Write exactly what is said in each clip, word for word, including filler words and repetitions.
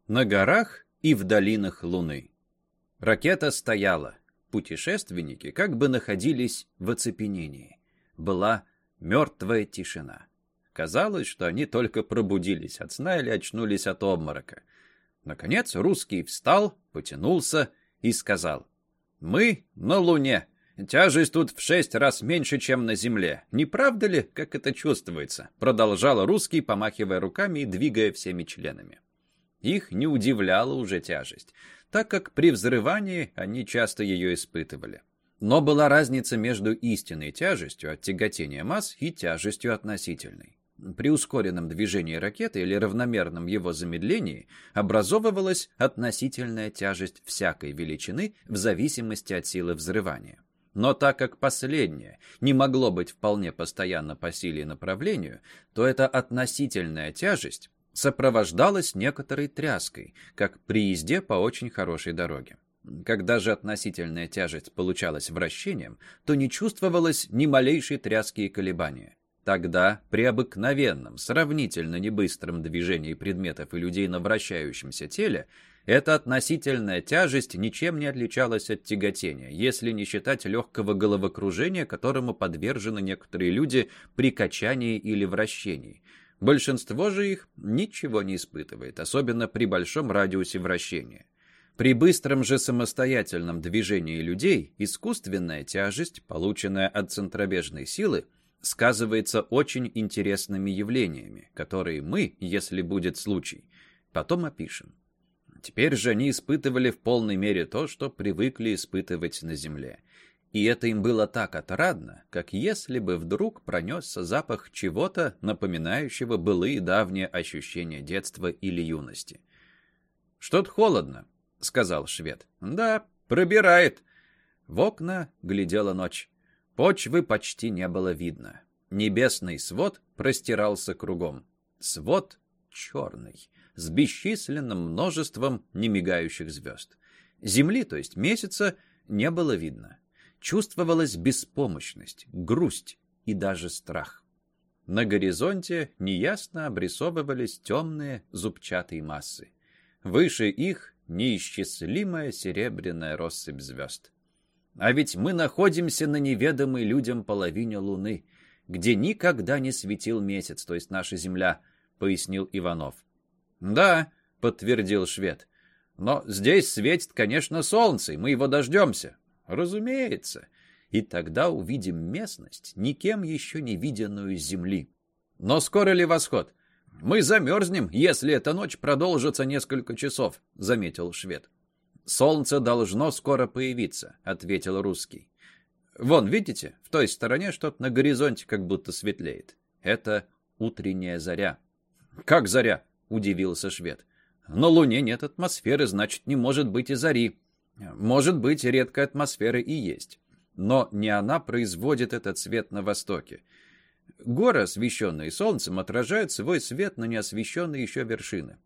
На горах и в долинах Луны. Ракета стояла. Путешественники как бы находились в оцепенении. Была мертвая тишина. Казалось, что они только пробудились от сна или очнулись от обморока. Наконец русский встал, потянулся и сказал: «Мы на Луне. Тяжесть тут в шесть раз меньше, чем на Земле. Не правда ли, как это чувствуется?» Продолжал русский, помахивая руками и двигая всеми членами. Их не удивляла уже тяжесть, так как при взрывании они часто ее испытывали. Но была разница между истинной тяжестью от тяготения масс и тяжестью относительной. При ускоренном движении ракеты или равномерном его замедлении образовывалась относительная тяжесть всякой величины в зависимости от силы взрывания. Но так как последнее не могло быть вполне постоянно по силе и направлению, то эта относительная тяжесть сопровождалась некоторой тряской, как при езде по очень хорошей дороге. Когда же относительная тяжесть получалась вращением, то не чувствовалось ни малейшей тряски и колебания. Тогда при обыкновенном, сравнительно небыстром движении предметов и людей на вращающемся теле эта относительная тяжесть ничем не отличалась от тяготения, если не считать легкого головокружения, которому подвержены некоторые люди при качании или вращении. Большинство же их ничего не испытывает, особенно при большом радиусе вращения. При быстром же самостоятельном движении людей искусственная тяжесть, полученная от центробежной силы, сказывается очень интересными явлениями, которые мы, если будет случай, потом опишем. Теперь же они испытывали в полной мере то, что привыкли испытывать на Земле. И это им было так отрадно, как если бы вдруг пронесся запах чего-то, напоминающего былые давние ощущения детства или юности. «Что-то холодно», — сказал швед. «Да, пробирает». В окна глядела ночь. Почвы почти не было видно. Небесный свод простирался кругом. Свод черный, с бесчисленным множеством немигающих звезд. Земли, то есть месяца, не было видно. Чувствовалась беспомощность, грусть и даже страх. На горизонте неясно обрисовывались темные зубчатые массы. Выше их неисчислимая серебряная россыпь звезд. А ведь мы находимся на неведомой людям половине Луны, где никогда не светил месяц, то есть наша Земля, пояснил Иванов. Да, подтвердил швед. Но здесь светит, конечно, солнце, и мы его дождемся. Разумеется. И тогда увидим местность, никем еще не виденную с Земли. Но скоро ли восход? Мы замерзнем, если эта ночь продолжится несколько часов, заметил швед. Солнце должно скоро появиться, ответил русский. Вон, видите, в той стороне что-то на горизонте как будто светлеет. Это утренняя заря. Как заря? Удивился швед. На Луне нет атмосферы, значит, не может быть и зари. Может быть, редкая атмосфера и есть. Но не она производит этот свет на востоке. Горы, освещенные солнцем, отражают свой свет на неосвещенные еще вершины.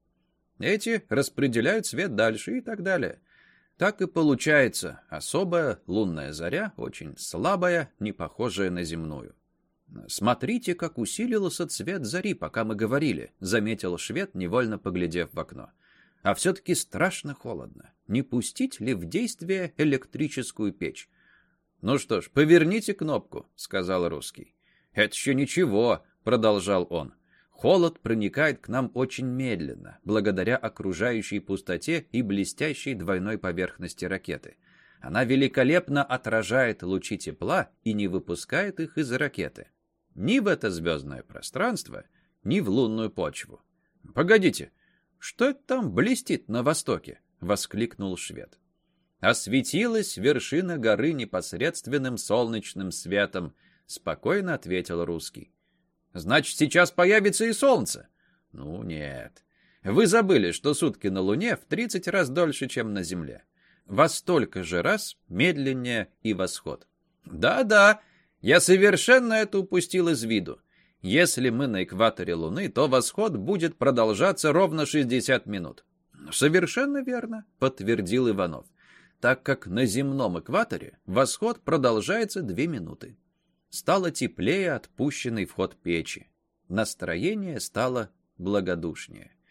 Эти распределяют свет дальше и так далее. Так и получается особая лунная заря, очень слабая, не похожая на земную. «Смотрите, как усилился цвет зари, пока мы говорили», — заметил швед, невольно поглядев в окно. «А все-таки страшно холодно. Не пустить ли в действие электрическую печь?» «Ну что ж, поверните кнопку», — сказал русский. «Это еще ничего», — продолжал он. «Холод проникает к нам очень медленно, благодаря окружающей пустоте и блестящей двойной поверхности ракеты. Она великолепно отражает лучи тепла и не выпускает их из ракеты. Ни в это звездное пространство, ни в лунную почву. Погодите, что это там блестит на востоке?» — воскликнул швед. «Осветилась вершина горы непосредственным солнечным светом», — спокойно ответил русский. «Значит, сейчас появится и солнце?» «Ну, нет. Вы забыли, что сутки на Луне в тридцать раз дольше, чем на Земле. Во столько же раз медленнее и восход». «Да-да, я совершенно это упустил из виду. Если мы на экваторе Луны, то восход будет продолжаться ровно шестьдесят минут». «Совершенно верно», — подтвердил Иванов, «так как на земном экваторе восход продолжается две минуты». Стало теплее отпущенный в ход печи. Настроение стало благодушнее.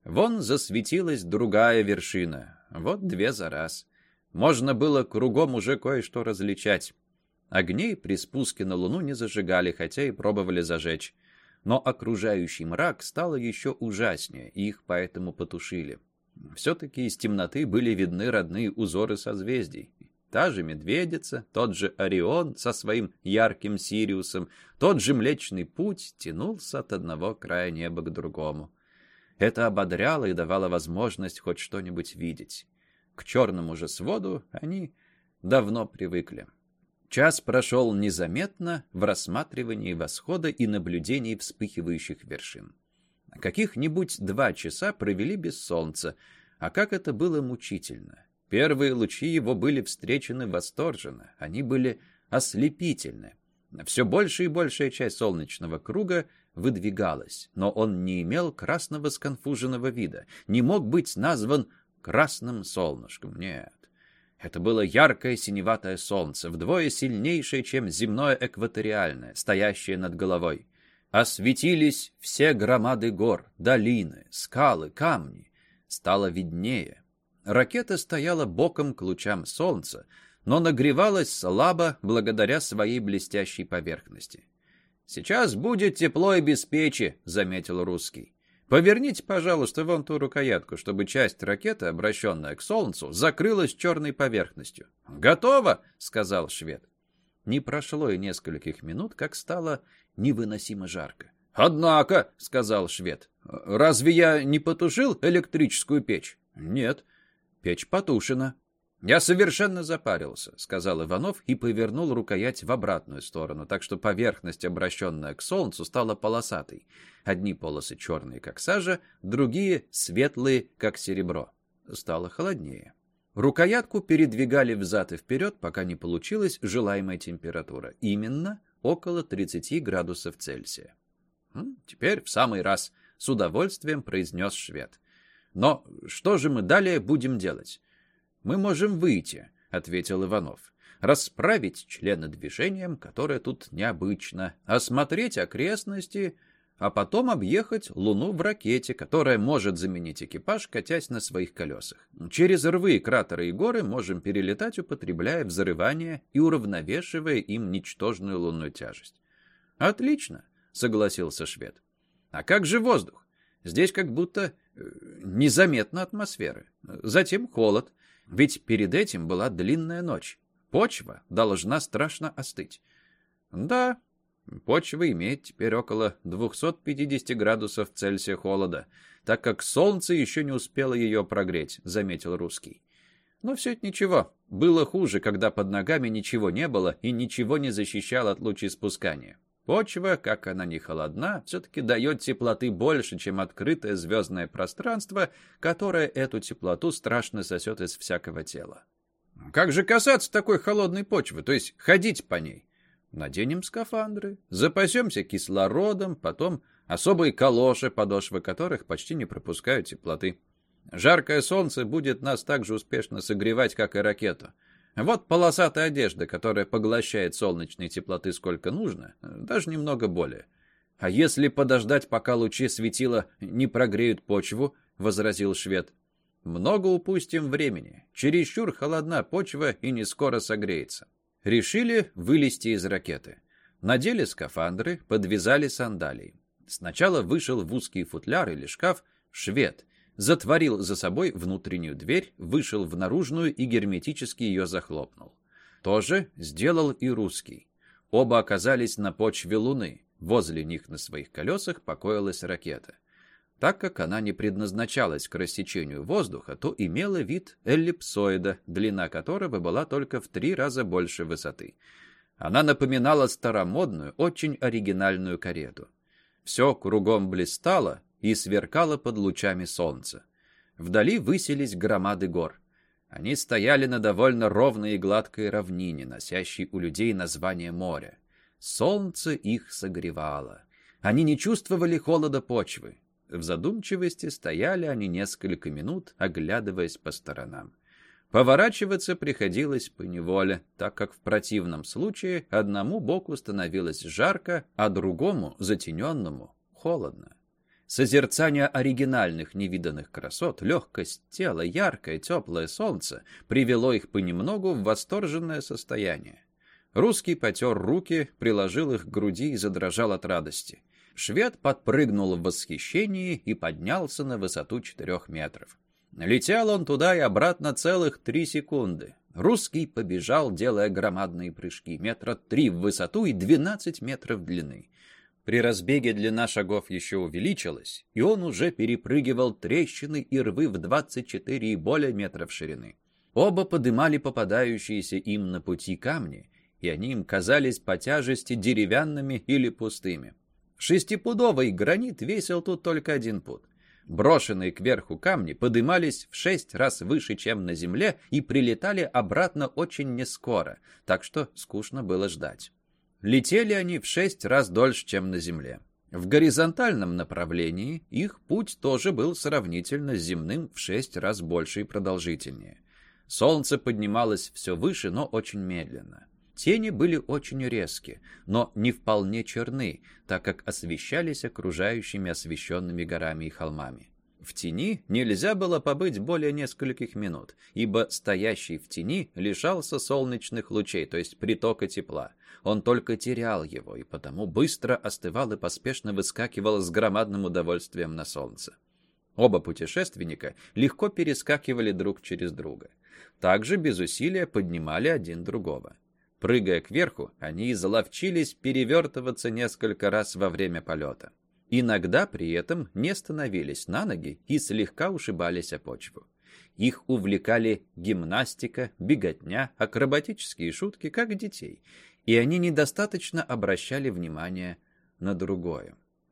Вон засветилась другая вершина. Вот две за раз. Можно было кругом уже кое-что различать. Огней при спуске на Луну не зажигали, хотя и пробовали зажечь. Но окружающий мрак стало еще ужаснее, и их поэтому потушили. Все-таки из темноты были видны родные узоры созвездий. Та же Медведица, тот же Орион со своим ярким Сириусом, тот же Млечный Путь тянулся от одного края неба к другому. Это ободряло и давало возможность хоть что-нибудь видеть. К черному же своду они давно привыкли. Час прошел незаметно в рассматривании восхода и наблюдении вспыхивающих вершин. Каких-нибудь два часа провели без солнца, а как это было мучительно. Первые лучи его были встречены восторженно, они были ослепительны. Все больше и большая часть солнечного круга выдвигалась, но он не имел красного сконфуженного вида, не мог быть назван красным солнышком, нет. Это было яркое синеватое солнце, вдвое сильнейшее, чем земное экваториальное, стоящее над головой. Осветились все громады гор, долины, скалы, камни. Стало виднее. Ракета стояла боком к лучам солнца, но нагревалась слабо благодаря своей блестящей поверхности. «Сейчас будет тепло и без печи», — заметил русский. «Поверните, пожалуйста, вон ту рукоятку, чтобы часть ракеты, обращенная к солнцу, закрылась черной поверхностью». «Готово», — сказал швед. Не прошло и нескольких минут, как стало невыносимо жарко. «Однако», — сказал швед, — «разве я не потушил электрическую печь?» «Нет, печь потушена». «Я совершенно запарился», — сказал Иванов и повернул рукоять в обратную сторону, так что поверхность, обращенная к солнцу, стала полосатой. Одни полосы черные, как сажа, другие светлые, как серебро. Стало холоднее. Рукоятку передвигали взад и вперед, пока не получилась желаемая температура. Именно около тридцати градусов Цельсия. «Теперь в самый раз», — с удовольствием произнес швед. «Но что же мы далее будем делать?» «Мы можем выйти», — ответил Иванов. «Расправить члены движением, которое тут необычно, осмотреть окрестности, а потом объехать Луну в ракете, которая может заменить экипаж, катясь на своих колесах. Через рвы, кратеры и горы можем перелетать, употребляя взрывание и уравновешивая им ничтожную лунную тяжесть». «Отлично», — согласился швед. «А как же воздух? Здесь как будто незаметно атмосферы. Затем холод. Ведь перед этим была длинная ночь. Почва должна страшно остыть». «Да, почва имеет теперь около двухсот пятидесяти градусов Цельсия холода, так как солнце еще не успело ее прогреть», — заметил русский. «Но все это ничего. Было хуже, когда под ногами ничего не было и ничего не защищало от лучеиспускания. Почва, как она ни холодна, все-таки дает теплоты больше, чем открытое звездное пространство, которое эту теплоту страшно сосет из всякого тела». «Как же касаться такой холодной почвы, то есть ходить по ней?» «Наденем скафандры, запасемся кислородом, потом особые калоши, подошвы которых почти не пропускают теплоты. Жаркое солнце будет нас так же успешно согревать, как и ракету. Вот полосатая одежда, которая поглощает солнечной теплоты сколько нужно, даже немного более. А если подождать, пока лучи светила не прогреют почву, — возразил швед, — много упустим времени. Чересчур холодна почва и не скоро согреется. Решили вылезти из ракеты. Надели скафандры, подвязали сандалии. Сначала вышел в узкий футляр или шкаф швед, затворил за собой внутреннюю дверь, вышел в наружную и герметически ее захлопнул. То же сделал и русский. Оба оказались на почве Луны. Возле них на своих колесах покоилась ракета. Так как она не предназначалась к рассечению воздуха, то имела вид эллипсоида, длина которого была только в три раза больше высоты. Она напоминала старомодную, очень оригинальную карету. Все кругом блистало и сверкало под лучами солнца. Вдали высились громады гор. Они стояли на довольно ровной и гладкой равнине, носящей у людей название моря. Солнце их согревало. Они не чувствовали холода почвы. В задумчивости стояли они несколько минут, оглядываясь по сторонам. Поворачиваться приходилось поневоле, так как в противном случае одному боку становилось жарко, а другому, затененному, холодно. Созерцание оригинальных невиданных красот, легкость тела, яркое, теплое солнце привело их понемногу в восторженное состояние. Русский потер руки, приложил их к груди и задрожал от радости. Швед подпрыгнул в восхищении и поднялся на высоту четырех метров. Летел он туда и обратно целых три секунды. Русский побежал, делая громадные прыжки, метра три в высоту и двенадцать метров длины. При разбеге длина шагов еще увеличилась, и он уже перепрыгивал трещины и рвы в двадцать четыре и более метров ширины. Оба подымали попадающиеся им на пути камни, и они им казались по тяжести деревянными или пустыми. Шестипудовый гранит весил тут только один пуд. Брошенные кверху камни подымались в шесть раз выше, чем на земле, и прилетали обратно очень нескоро, так что скучно было ждать. Летели они в шесть раз дольше, чем на земле. В горизонтальном направлении их путь тоже был сравнительно с земным в шесть раз больше и продолжительнее. Солнце поднималось все выше, но очень медленно. Тени были очень резки, но не вполне черны, так как освещались окружающими освещенными горами и холмами. В тени нельзя было побыть более нескольких минут, ибо стоящий в тени лишался солнечных лучей, то есть притока тепла. Он только терял его, и потому быстро остывал и поспешно выскакивал с громадным удовольствием на солнце. Оба путешественника легко перескакивали друг через друга. Также без усилия поднимали один другого. Прыгая кверху, они изловчились перевертываться несколько раз во время полета. Иногда при этом не становились на ноги и слегка ушибались о почву. Их увлекали гимнастика, беготня, акробатические шутки, как детей, и они недостаточно обращали внимание на другое.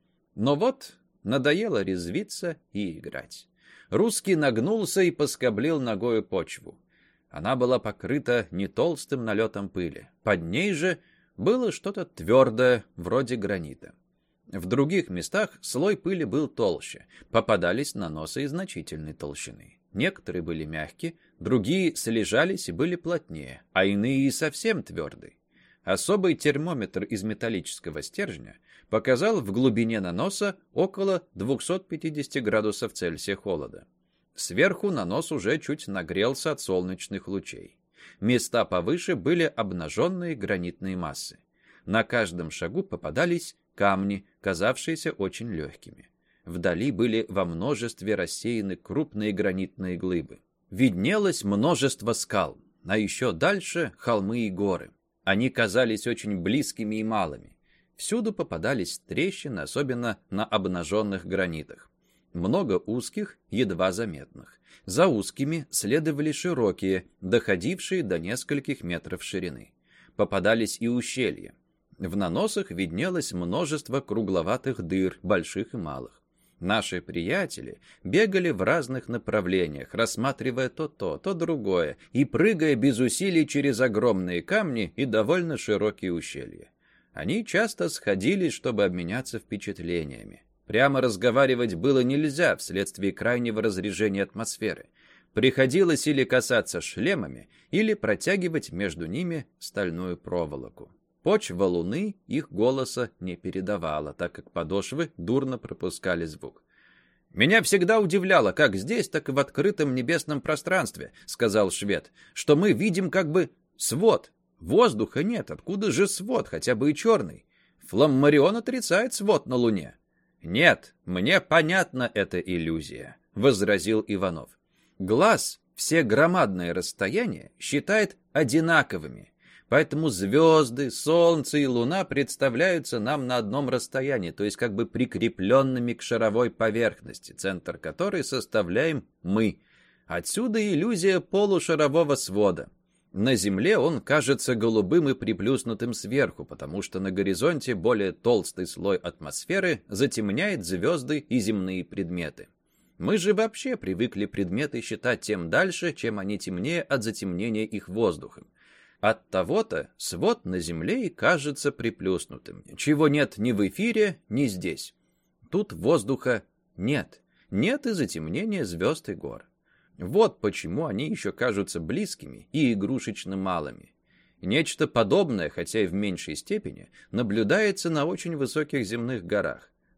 Но вот надоело резвиться и играть. Русский нагнулся и поскоблил ногою почву. Она была покрыта не толстым налетом пыли. Под ней же было что-то твердое, вроде гранита. В других местах слой пыли был толще, попадались наносы и значительной толщины. Некоторые были мягкие, другие слежались и были плотнее, а иные и совсем твердые. Особый термометр из металлического стержня показал в глубине наноса около двухсот пятидесяти градусов Цельсия холода. Сверху нанос уже чуть нагрелся от солнечных лучей. Места повыше были обнаженные гранитные массы. На каждом шагу попадались камни, казавшиеся очень легкими. Вдали были во множестве рассеяны крупные гранитные глыбы. Виднелось множество скал, а еще дальше холмы и горы. Они казались очень близкими и малыми. Всюду попадались трещины, особенно на обнаженных гранитах. Много узких, едва заметных. За узкими следовали широкие, доходившие до нескольких метров ширины. Попадались и ущелья. В наносах виднелось множество кругловатых дыр, больших и малых. Наши приятели бегали в разных направлениях, рассматривая то то, то другое, и прыгая без усилий через огромные камни и довольно широкие ущелья. Они часто сходились, чтобы обменяться впечатлениями. Прямо разговаривать было нельзя вследствие крайнего разрежения атмосферы. Приходилось или касаться шлемами, или протягивать между ними стальную проволоку. Почва Луны их голоса не передавала, так как подошвы дурно пропускали звук. «Меня всегда удивляло, как здесь, так и в открытом небесном пространстве, — сказал швед, — что мы видим как бы свод. Воздуха нет, откуда же свод, хотя бы и черный? Фламмарион отрицает свод на Луне». «Нет, мне понятна эта иллюзия», — возразил Иванов. «Глаз все громадные расстояния считает одинаковыми. Поэтому звезды, солнце и луна представляются нам на одном расстоянии, то есть как бы прикрепленными к шаровой поверхности, центр которой составляем мы. Отсюда иллюзия полушарового свода. На Земле он кажется голубым и приплюснутым сверху, потому что на горизонте более толстый слой атмосферы затемняет звезды и земные предметы. Мы же вообще привыкли предметы считать тем дальше, чем они темнее от затемнения их воздухом. Оттого-то свод на Земле и кажется приплюснутым, чего нет ни в эфире, ни здесь. Тут воздуха нет, нет и затемнения звезд и гор. Вот почему они еще кажутся близкими и игрушечно малыми. Нечто подобное, хотя и в меньшей степени, наблюдается на очень высоких земных горах.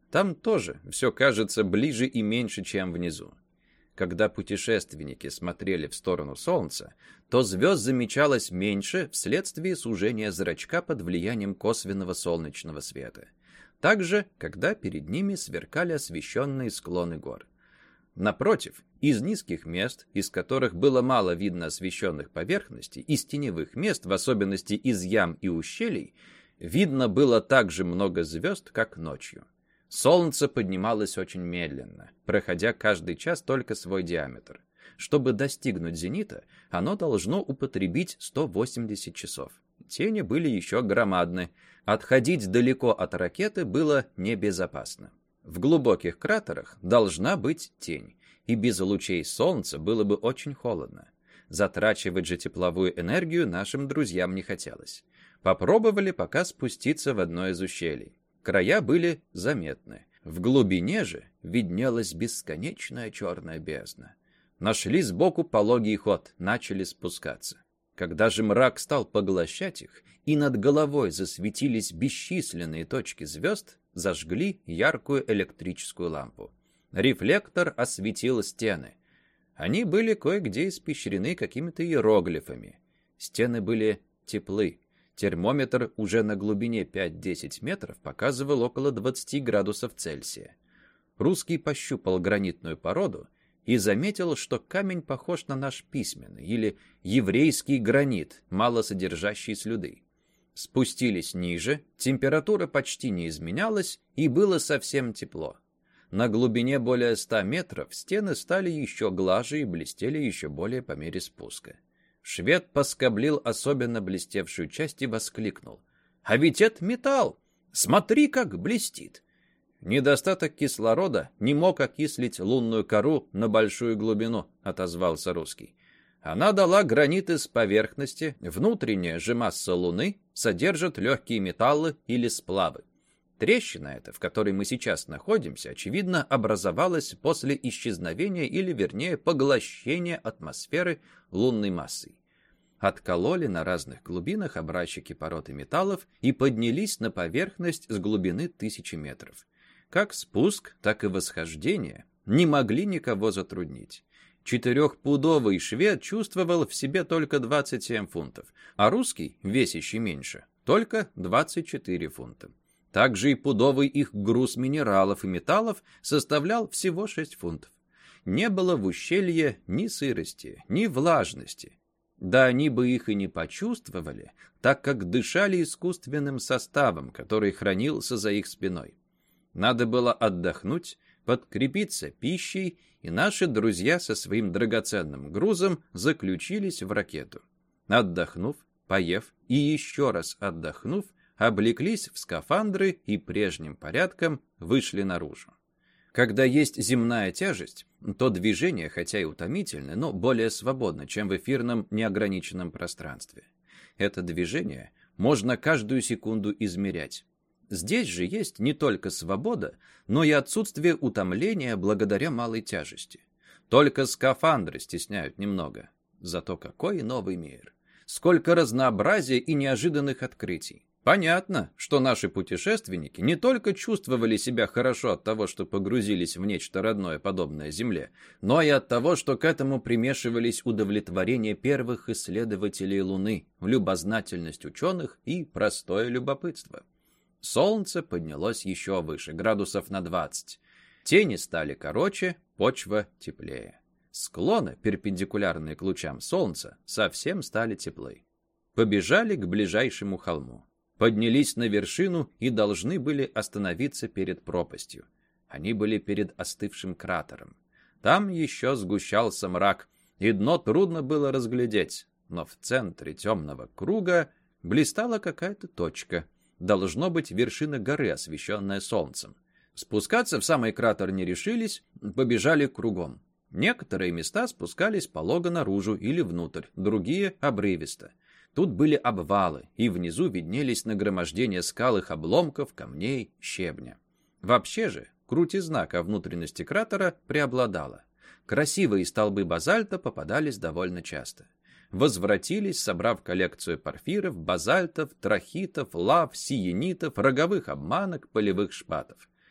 Там тоже все кажется ближе и меньше, чем внизу. Когда путешественники смотрели в сторону Солнца, то звезд замечалось меньше вследствие сужения зрачка под влиянием косвенного солнечного света. Также, когда перед ними сверкали освещенные склоны гор. Напротив, из низких мест, из которых было мало видно освещенных поверхностей, из теневых мест, в особенности из ям и ущелий, видно было так же много звезд, как ночью. Солнце поднималось очень медленно, проходя каждый час только свой диаметр. Чтобы достигнуть зенита, оно должно употребить сто восемьдесят часов. Тени были еще громадны. Отходить далеко от ракеты было небезопасно. В глубоких кратерах должна быть тень, и без лучей солнца было бы очень холодно. Затрачивать же тепловую энергию нашим друзьям не хотелось. Попробовали пока спуститься в одно из ущелий. Края были заметны. В глубине же виднелась бесконечная черная бездна. Нашли сбоку пологий ход, начали спускаться. Когда же мрак стал поглощать их, и над головой засветились бесчисленные точки звезд, зажгли яркую электрическую лампу. Рефлектор осветил стены. Они были кое-где испещрены какими-то иероглифами. Стены были теплы. Термометр уже на глубине пять-десять метров показывал около двадцати градусов Цельсия. Русский пощупал гранитную породу и заметил, что камень похож на наш письменный или еврейский гранит, мало содержащий слюды. Спустились ниже, температура почти не изменялась и было совсем тепло. На глубине более ста метров стены стали еще глаже и блестели еще более по мере спуска. Швед поскоблил особенно блестевшую часть и воскликнул: «А ведь это металл! Смотри, как блестит!» «Недостаток кислорода не мог окислить лунную кору на большую глубину», — отозвался русский. «Она дала граниты с поверхности, внутренняя же масса Луны содержит легкие металлы или сплавы. Трещина эта, в которой мы сейчас находимся, очевидно, образовалась после исчезновения или, вернее, поглощения атмосферы лунной массой. Откололи на разных глубинах образчики пород и металлов и поднялись на поверхность с глубины тысячи метров. Как спуск, так и восхождение не могли никого затруднить. Четырехпудовый швед чувствовал в себе только двадцать семь фунтов, а русский, весящий меньше, только двадцать четыре фунта. Также и пудовый их груз минералов и металлов составлял всего шесть фунтов. Не было в ущелье ни сырости, ни влажности. Да они бы их и не почувствовали, так как дышали искусственным составом, который хранился за их спиной. Надо было отдохнуть, подкрепиться пищей, и наши друзья со своим драгоценным грузом заключились в ракету. Отдохнув, поев и еще раз отдохнув, облеклись в скафандры и прежним порядком вышли наружу. Когда есть земная тяжесть, то движение, хотя и утомительно, но более свободно, чем в эфирном неограниченном пространстве. Это движение можно каждую секунду измерять. Здесь же есть не только свобода, но и отсутствие утомления благодаря малой тяжести. Только скафандры стесняют немного. Зато какой новый мир! Сколько разнообразия и неожиданных открытий! Понятно, что наши путешественники не только чувствовали себя хорошо от того, что погрузились в нечто родное, подобное Земле, но и от того, что к этому примешивались удовлетворение первых исследователей Луны, любознательность ученых и простое любопытство. Солнце поднялось еще выше, градусов на двадцать. Тени стали короче, почва теплее. Склоны, перпендикулярные к лучам солнца, совсем стали теплы. Побежали к ближайшему холму. Поднялись на вершину и должны были остановиться перед пропастью. Они были перед остывшим кратером. Там еще сгущался мрак, и дно трудно было разглядеть, но в центре темного круга блистала какая-то точка. Должно быть вершина горы, освещенная солнцем. Спускаться в самый кратер не решились, побежали кругом. Некоторые места спускались полого наружу или внутрь, другие — обрывисто. Тут были обвалы, и внизу виднелись нагромождения скал, их обломков, камней, щебня. Вообще же, крутизна ко внутренности кратера преобладала. Красивые столбы базальта попадались довольно часто. Возвратились, собрав коллекцию порфиров, базальтов, трахитов, лав, сиенитов, роговых обманок, полевых шпатов.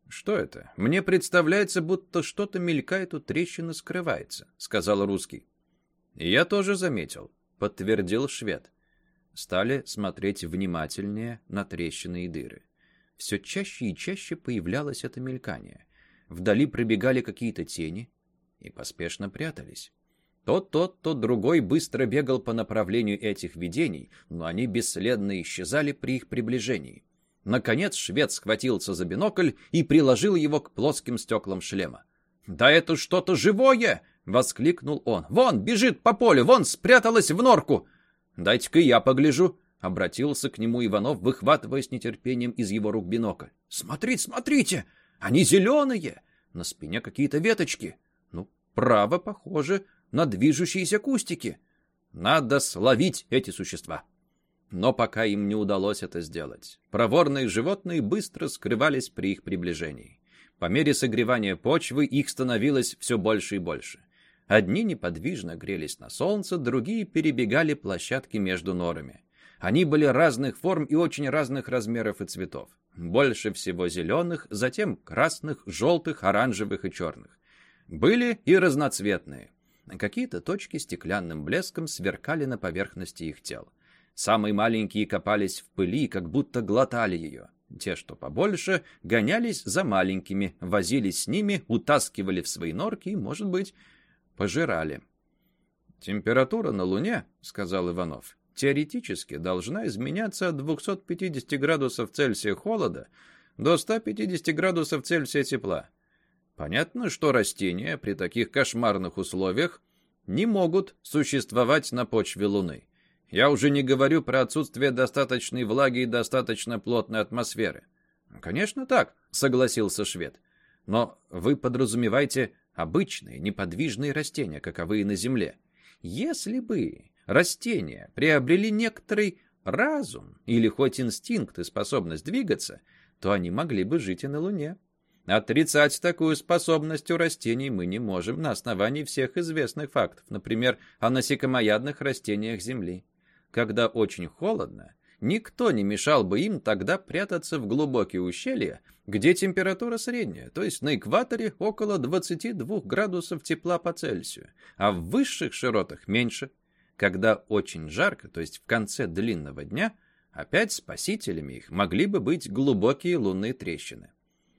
«Что это? Мне представляется, будто что-то мелькает у трещины, скрывается», — сказал русский. «Я тоже заметил», — подтвердил швед. Стали смотреть внимательнее на трещины и дыры. Все чаще и чаще появлялось это мелькание. Вдали пробегали какие-то тени и поспешно прятались. То тот, то другой быстро бегал по направлению этих видений, но они бесследно исчезали при их приближении. Наконец швед схватился за бинокль и приложил его к плоским стеклам шлема. «Да это что-то живое!» — воскликнул он. «Вон, бежит по полю, вон, спряталась в норку!» «Дайте-ка я погляжу!» — обратился к нему Иванов, выхватывая с нетерпением из его рук бинокль. «Смотрите, смотрите! Они зеленые! На спине какие-то веточки! Ну, право, похоже на движущиеся кустики! Надо словить эти существа!» Но пока им не удалось это сделать, проворные животные быстро скрывались при их приближении. По мере согревания почвы их становилось все больше и больше. Одни неподвижно грелись на солнце, другие перебегали площадки между норами. Они были разных форм и очень разных размеров и цветов. Больше всего зеленых, затем красных, желтых, оранжевых и черных. Были и разноцветные. Какие-то точки стеклянным блеском сверкали на поверхности их тел. Самые маленькие копались в пыли, как будто глотали ее. Те, что побольше, гонялись за маленькими, возились с ними, утаскивали в свои норки и, может быть, пожирали. «Температура на Луне, — сказал Иванов, — теоретически должна изменяться от двухсот пятидесяти градусов Цельсия холода до ста пятидесяти градусов Цельсия тепла. Понятно, что растения при таких кошмарных условиях не могут существовать на почве Луны. Я уже не говорю про отсутствие достаточной влаги и достаточно плотной атмосферы». «Конечно так», — согласился швед. «Но вы подразумеваете обычные неподвижные растения, каковые на Земле. Если бы растения приобрели некоторый разум или хоть инстинкт и способность двигаться, то они могли бы жить и на Луне. Отрицать такую способность у растений мы не можем на основании всех известных фактов, например, о насекомоядных растениях Земли. Когда очень холодно, никто не мешал бы им тогда прятаться в глубокие ущелья, где температура средняя, то есть на экваторе около двадцати двух градусов тепла по Цельсию, а в высших широтах меньше. Когда очень жарко, то есть в конце длинного дня, опять спасителями их могли бы быть глубокие лунные трещины.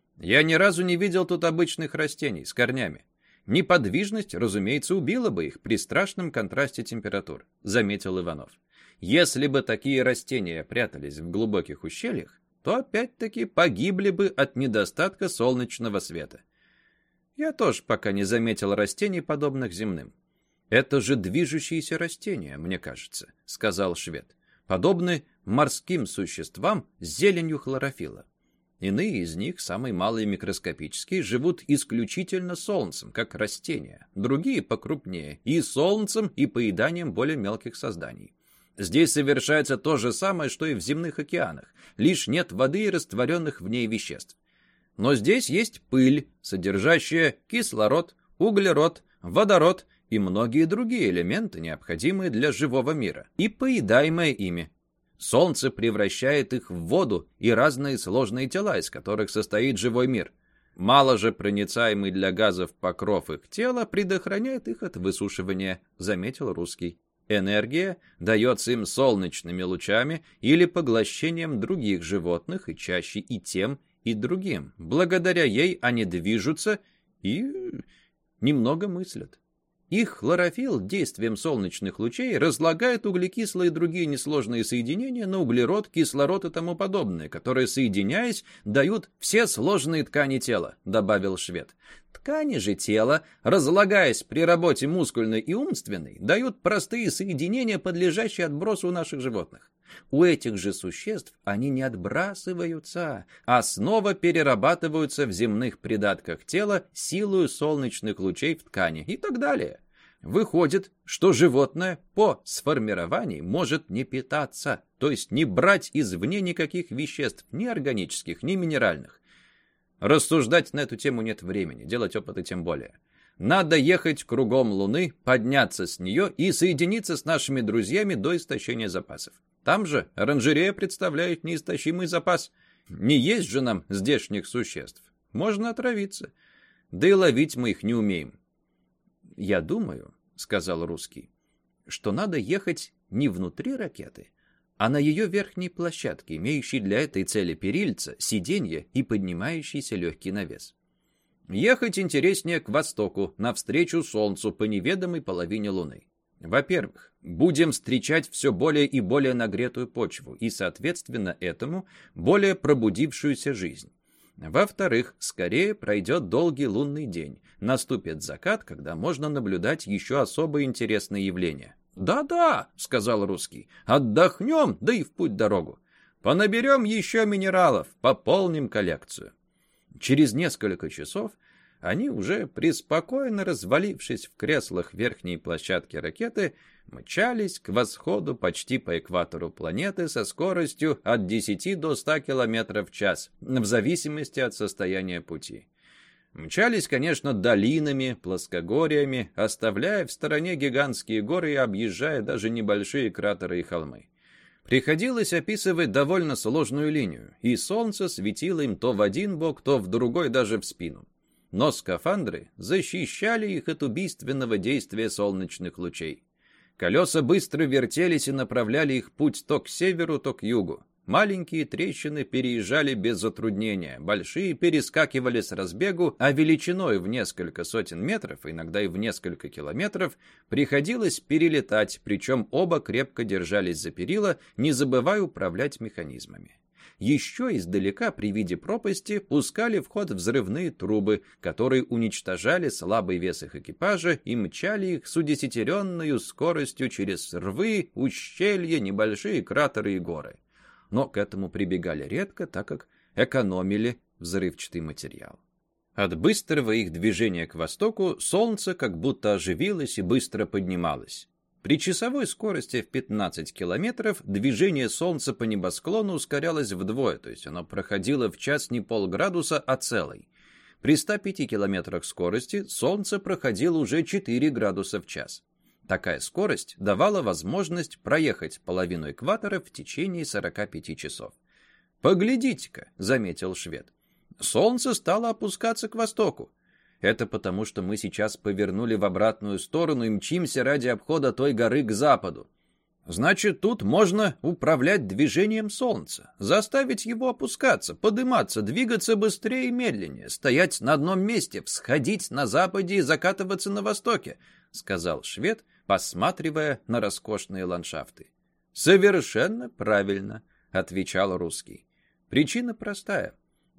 Я ни разу не видел тут обычных растений с корнями. Неподвижность, разумеется, убила бы их при страшном контрасте температур, заметил Иванов. Если бы такие растения прятались в глубоких ущельях, то опять-таки погибли бы от недостатка солнечного света. Я тоже пока не заметил растений, подобных земным. «Это же движущиеся растения, мне кажется», — сказал швед. «Подобны морским существам с зеленью хлорофилла. Иные из них, самые малые микроскопические, живут исключительно солнцем, как растения. Другие покрупнее, и солнцем, и поеданием более мелких созданий. Здесь совершается то же самое, что и в земных океанах, лишь нет воды и растворенных в ней веществ. Но здесь есть пыль, содержащая кислород, углерод, водород и многие другие элементы, необходимые для живого мира, и поедаемые ими. Солнце превращает их в воду и разные сложные тела, из которых состоит живой мир. Мало же проницаемый для газов покров их тела предохраняет их от высушивания, заметил русский. Энергия дается им солнечными лучами или поглощением других животных, и чаще и тем, и другим. Благодаря ей они движутся и немного мыслят. Их хлорофилл действием солнечных лучей разлагает углекислые и другие несложные соединения на углерод, кислород и тому подобное, которые, соединяясь, дают все сложные ткани тела, добавил швед. Ткани же тела, разлагаясь при работе мускульной и умственной, дают простые соединения, подлежащие отбросу у наших животных. У этих же существ они не отбрасываются, а снова перерабатываются в земных придатках тела силою солнечных лучей в ткани и так далее. Выходит, что животное по сформированию может не питаться, то есть не брать извне никаких веществ, ни органических, ни минеральных. Рассуждать на эту тему нет времени, делать опыты тем более. Надо ехать кругом Луны, подняться с нее и соединиться с нашими друзьями до истощения запасов. Там же оранжерея представляет неистощимый запас. Не есть же нам здешних существ. Можно отравиться. Да и ловить мы их не умеем. «Я думаю, — сказал русский, — что надо ехать не внутри ракеты, а на ее верхней площадке, имеющей для этой цели перильца, сиденье и поднимающийся легкий навес. Ехать интереснее к востоку, навстречу Солнцу по неведомой половине Луны. Во-первых, будем встречать все более и более нагретую почву и, соответственно этому, более пробудившуюся жизнь. Во-вторых, скорее пройдет долгий лунный день, наступит закат, когда можно наблюдать еще особо интересные явления. «Да-да», — сказал русский, — «отдохнем, да и в путь дорогу. Понаберем еще минералов, пополним коллекцию». Через несколько часов они уже, преспокойно развалившись в креслах верхней площадки ракеты, мчались к восходу почти по экватору планеты со скоростью от десяти до ста километров в час, в зависимости от состояния пути. Мчались, конечно, долинами, плоскогорьями, оставляя в стороне гигантские горы и объезжая даже небольшие кратеры и холмы. Приходилось описывать довольно сложную линию, и солнце светило им то в один бок, то в другой, даже в спину. Но скафандры защищали их от убийственного действия солнечных лучей. Колеса быстро вертелись и направляли их путь то к северу, то к югу. Маленькие трещины переезжали без затруднения, большие перескакивали с разбегу, а величиной в несколько сотен метров, иногда и в несколько километров, приходилось перелетать, причем оба крепко держались за перила, не забывая управлять механизмами. Еще издалека при виде пропасти пускали в ход взрывные трубы, которые уничтожали слабый вес их экипажа и мчали их с удесятеренной скоростью через рвы, ущелья, небольшие кратеры и горы. Но к этому прибегали редко, так как экономили взрывчатый материал. От быстрого их движения к востоку солнце как будто оживилось и быстро поднималось. При часовой скорости в пятнадцать километров движение солнца по небосклону ускорялось вдвое, то есть оно проходило в час не полградуса, а целый. При ста пяти километрах скорости солнце проходило уже четыре градуса в час. Такая скорость давала возможность проехать половину экватора в течение сорока пяти часов. «Поглядите-ка», — заметил швед, — «солнце стало опускаться к востоку. Это потому, что мы сейчас повернули в обратную сторону и мчимся ради обхода той горы к западу. Значит, тут можно управлять движением солнца, заставить его опускаться, подниматься, двигаться быстрее и медленнее, стоять на одном месте, всходить на западе и закатываться на востоке», — сказал швед, посматривая на роскошные ландшафты. «Совершенно правильно», — отвечал русский. «Причина простая.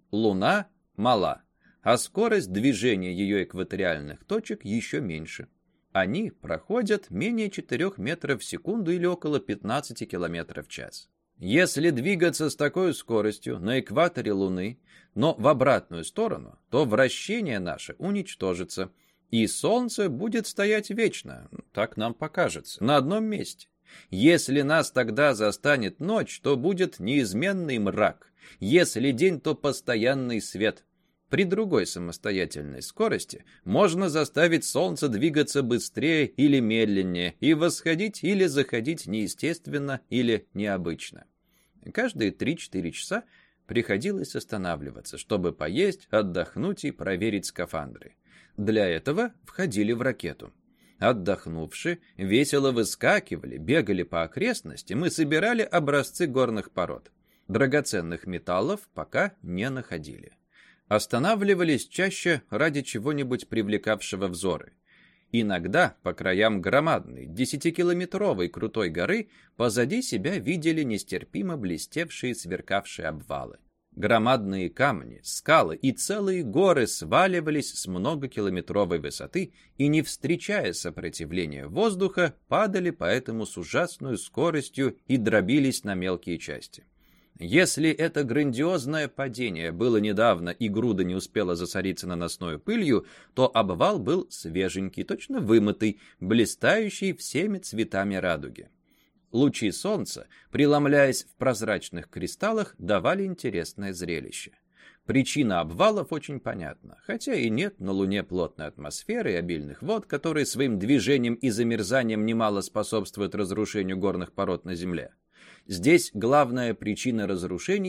Луна мала, а скорость движения ее экваториальных точек еще меньше. Они проходят менее четырёх метров в секунду или около пятнадцати километров в час. Если двигаться с такой скоростью на экваторе Луны, но в обратную сторону, то вращение наше уничтожится, и Солнце будет стоять вечно, так нам покажется, на одном месте. Если нас тогда застанет ночь, то будет неизменный мрак, если день, то постоянный свет. При другой самостоятельной скорости можно заставить Солнце двигаться быстрее или медленнее и восходить или заходить неестественно или необычно. Каждые три-четыре часа приходилось останавливаться, чтобы поесть, отдохнуть и проверить скафандры. Для этого входили в ракету. Отдохнувши, весело выскакивали, бегали по окрестностям и собирали образцы горных пород. Драгоценных металлов пока не находили. Останавливались чаще ради чего-нибудь привлекавшего взоры. Иногда по краям громадной, десятикилометровой крутой горы позади себя видели нестерпимо блестевшие сверкавшие обвалы. Громадные камни, скалы и целые горы сваливались с многокилометровой высоты и, не встречая сопротивления воздуха, падали поэтому с ужасной скоростью и дробились на мелкие части. Если это грандиозное падение было недавно и груда не успела засориться наносной пылью, то обвал был свеженький, точно вымытый, блистающий всеми цветами радуги. Лучи солнца, преломляясь в прозрачных кристаллах, давали интересное зрелище. Причина обвалов очень понятна, хотя и нет на Луне плотной атмосферы и обильных вод, которые своим движением и замерзанием немало способствуют разрушению горных пород на Земле. Здесь главная причина разрушений –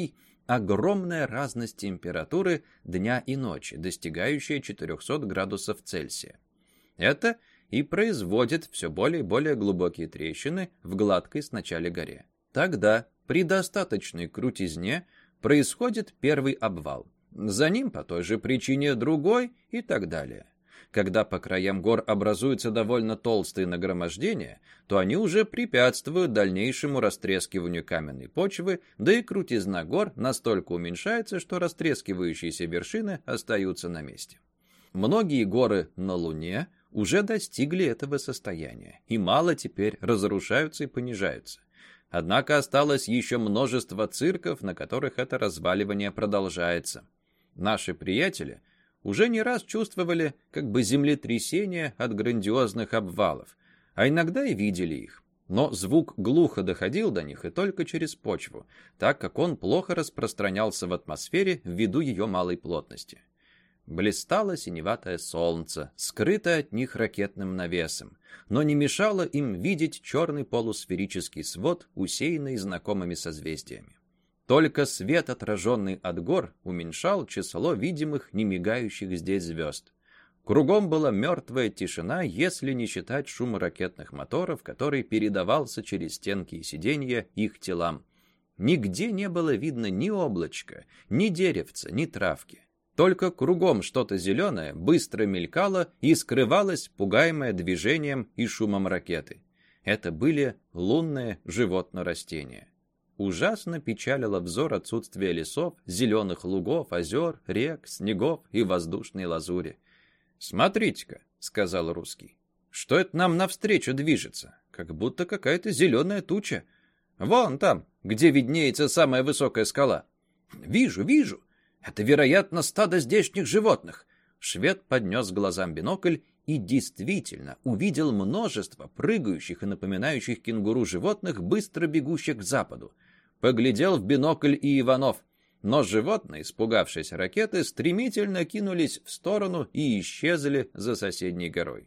огромная разность температуры дня и ночи, достигающая четырехсот градусов Цельсия. Это и производит все более и более глубокие трещины в гладкой сначала горе. Тогда при достаточной крутизне происходит первый обвал. За ним по той же причине другой и так далее. Когда по краям гор образуются довольно толстые нагромождения, то они уже препятствуют дальнейшему растрескиванию каменной почвы, да и крутизна гор настолько уменьшается, что растрескивающиеся вершины остаются на месте. Многие горы на Луне уже достигли этого состояния, и мало теперь разрушаются и понижаются. Однако осталось еще множество цирков, на которых это разваливание продолжается. Наши приятели уже не раз чувствовали как бы землетрясения от грандиозных обвалов, а иногда и видели их. Но звук глухо доходил до них и только через почву, так как он плохо распространялся в атмосфере ввиду ее малой плотности. Блистало синеватое солнце, скрытое от них ракетным навесом, но не мешало им видеть черный полусферический свод, усеянный знакомыми созвездиями. Только свет, отраженный от гор, уменьшал число видимых, немигающих здесь звезд. Кругом была мертвая тишина, если не считать шума ракетных моторов, который передавался через стенки и сиденья их телам. Нигде не было видно ни облачка, ни деревца, ни травки. Только кругом что-то зеленое быстро мелькало и скрывалось, пугаемое движением и шумом ракеты. Это были лунные животно-растения. Ужасно печалило взор отсутствие лесов, зеленых лугов, озер, рек, снегов и воздушной лазури. «Смотрите-ка», — сказал русский, — «что это нам навстречу движется? Как будто какая-то зеленая туча. Вон там, где виднеется самая высокая скала». «Вижу, вижу. Это, вероятно, стадо здешних животных». Швед поднес к глазам бинокль и действительно увидел множество прыгающих и напоминающих кенгуру животных, быстро бегущих к западу. Поглядел в бинокль и Иванов, но животные, испугавшись ракеты, стремительно кинулись в сторону и исчезли за соседней горой.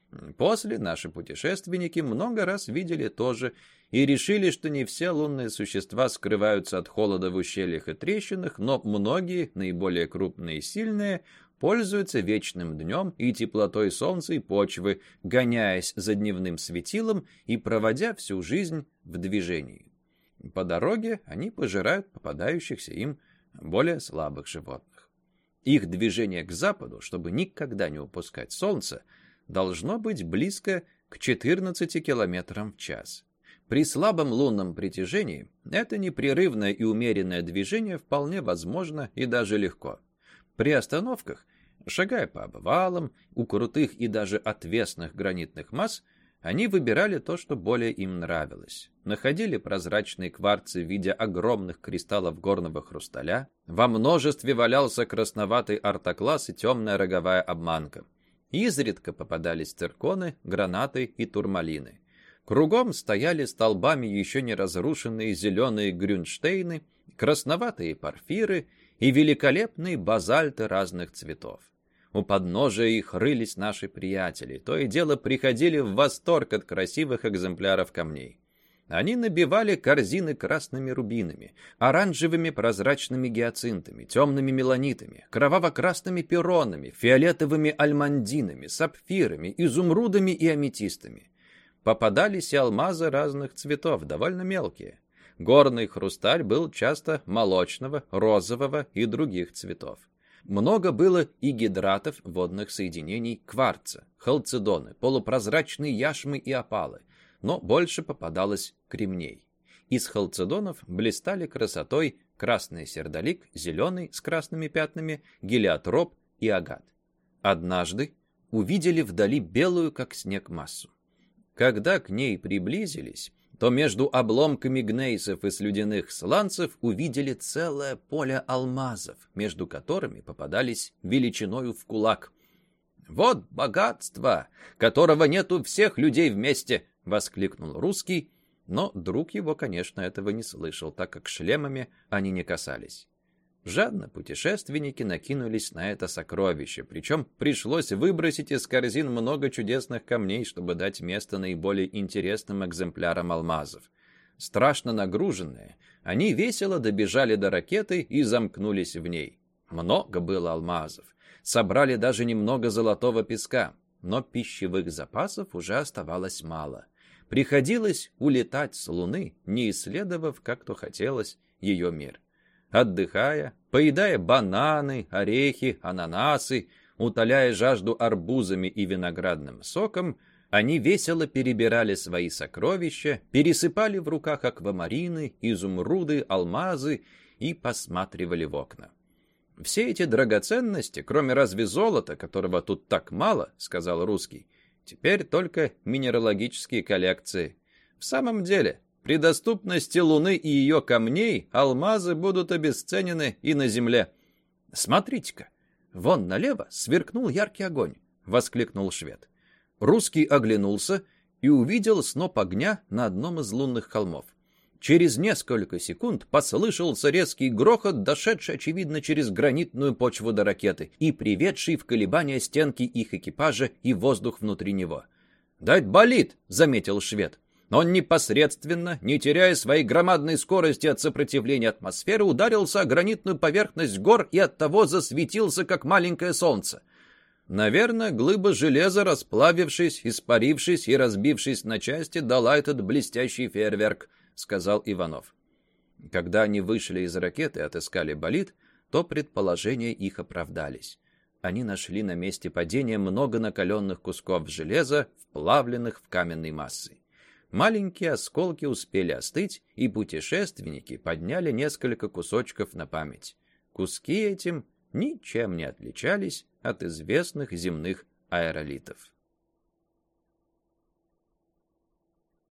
После наши путешественники много раз видели то же и решили, что не все лунные существа скрываются от холода в ущельях и трещинах, но многие, наиболее крупные и сильные, пользуются вечным днем и теплотой солнца и почвы, гоняясь за дневным светилом и проводя всю жизнь в движении. По дороге они пожирают попадающихся им более слабых животных. Их движение к западу, чтобы никогда не упускать солнце, должно быть близко к четырнадцати километрам в час. При слабом лунном притяжении это непрерывное и умеренное движение вполне возможно и даже легко. При остановках, шагая по обвалам, у крутых и даже отвесных гранитных масс, они выбирали то, что более им нравилось. Находили прозрачные кварцы в виде огромных кристаллов горного хрусталя. Во множестве валялся красноватый ортоклаз и темная роговая обманка. Изредка попадались цирконы, гранаты и турмалины. Кругом стояли столбами еще не разрушенные зеленые грюнштейны, красноватые порфиры и великолепные базальты разных цветов. У подножия их рылись наши приятели, то и дело приходили в восторг от красивых экземпляров камней. Они набивали корзины красными рубинами, оранжевыми прозрачными гиацинтами, темными меланитами, кроваво-красными пиронами, фиолетовыми альмандинами, сапфирами, изумрудами и аметистами. Попадались и алмазы разных цветов, довольно мелкие. Горный хрусталь был часто молочного, розового и других цветов. Много было и гидратов водных соединений кварца, халцедоны, полупрозрачные яшмы и опалы, но больше попадалось кремней. Из халцедонов блистали красотой красный сердолик, зеленый с красными пятнами, гелиотроп и агат. Однажды увидели вдали белую, как снег, массу. Когда к ней приблизились, то между обломками гнейсов и слюдяных сланцев увидели целое поле алмазов, между которыми попадались величиною в кулак. «Вот богатство, которого нет у всех людей вместе!» — воскликнул русский, но друг его, конечно, этого не слышал, так как шлемами они не касались. Жадно путешественники накинулись на это сокровище, причем пришлось выбросить из корзин много чудесных камней, чтобы дать место наиболее интересным экземплярам алмазов. Страшно нагруженные, они весело добежали до ракеты и замкнулись в ней. Много было алмазов. Собрали даже немного золотого песка, но пищевых запасов уже оставалось мало. Приходилось улетать с Луны, не исследовав, как то хотелось, ее мир. Отдыхая, поедая бананы, орехи, ананасы, утоляя жажду арбузами и виноградным соком, они весело перебирали свои сокровища, пересыпали в руках аквамарины, изумруды, алмазы и посматривали в окна. «Все эти драгоценности, кроме разве золота, которого тут так мало, — сказал русский, — теперь только минералогические коллекции. В самом деле, при доступности Луны и ее камней алмазы будут обесценены и на Земле. Смотрите-ка, вон налево сверкнул яркий огонь!» — воскликнул швед. Русский оглянулся и увидел сноп огня на одном из лунных холмов. Через несколько секунд послышался резкий грохот, дошедший, очевидно, через гранитную почву до ракеты и приведший в колебания стенки их экипажа и воздух внутри него. «Дать болит!» — заметил швед. Он непосредственно, не теряя своей громадной скорости от сопротивления атмосферы, ударился о гранитную поверхность гор и оттого засветился, как маленькое солнце. «Наверное, глыба железа, расплавившись, испарившись и разбившись на части, дала этот блестящий фейерверк», — сказал Иванов. Когда они вышли из ракеты и отыскали болид, то предположения их оправдались. Они нашли на месте падения много накаленных кусков железа, вплавленных в каменной массы. Маленькие осколки успели остыть, и путешественники подняли несколько кусочков на память. Куски этим ничем не отличались от известных земных аэролитов.